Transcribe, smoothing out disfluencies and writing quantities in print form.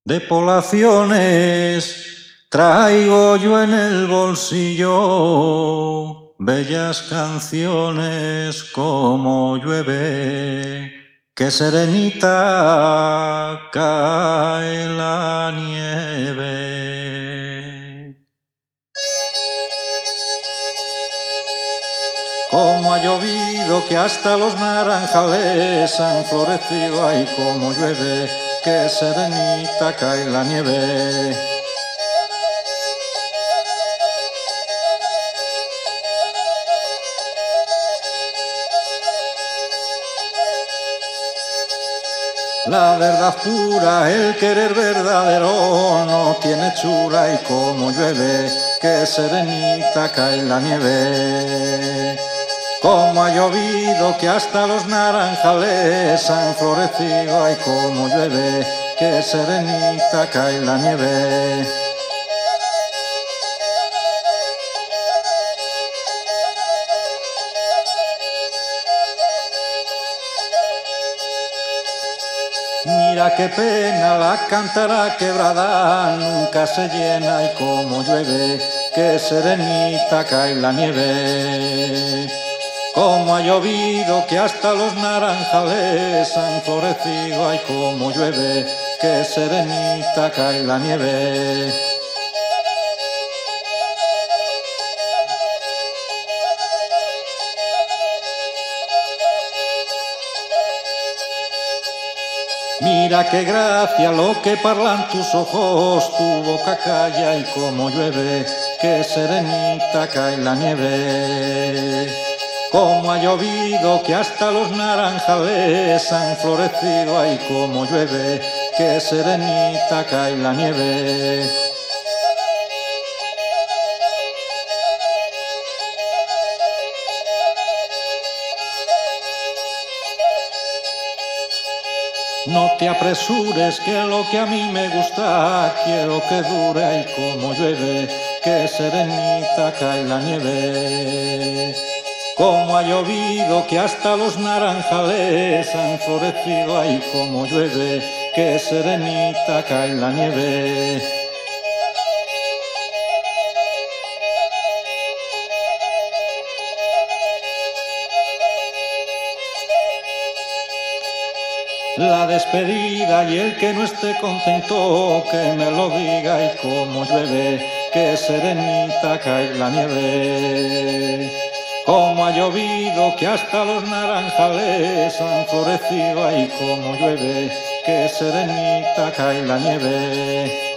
De poblaciones traigo yo en el bolsillo bellas canciones como llueve, que serenita cae la nieve. Como ha llovido que hasta los naranjales han florecido, ay como llueve, que serenita cae la nieve. La verdad pura, el querer verdadero no tiene hechura, y como llueve, que serenita cae la nieve. Como ha llovido que hasta los naranjales han florecido, ay como llueve, que serenita cae la nieve. Mira qué pena, la cántara quebrada nunca se llena, y como llueve, que serenita cae la nieve. Como ha llovido que hasta los naranjales han florecido, ay como llueve, que serenita cae la nieve. Mira qué gracia lo que parlan tus ojos, tu boca calla, y como llueve, que serenita cae la nieve. Como ha llovido que hasta los naranjales han florecido, ay como llueve, que serenita cae la nieve. No te apresures, que lo que a mí me gusta quiero que dure, y como llueve, que serenita cae la nieve. Como ha llovido que hasta los naranjales han florecido, ay como llueve, que serenita cae la nieve. La despedida, y el que no esté contento que me lo diga, y como llueve, que serenita cae la nieve. Como ha llovido que hasta los naranjales han florecido, ay como llueve, que serenita cae la nieve.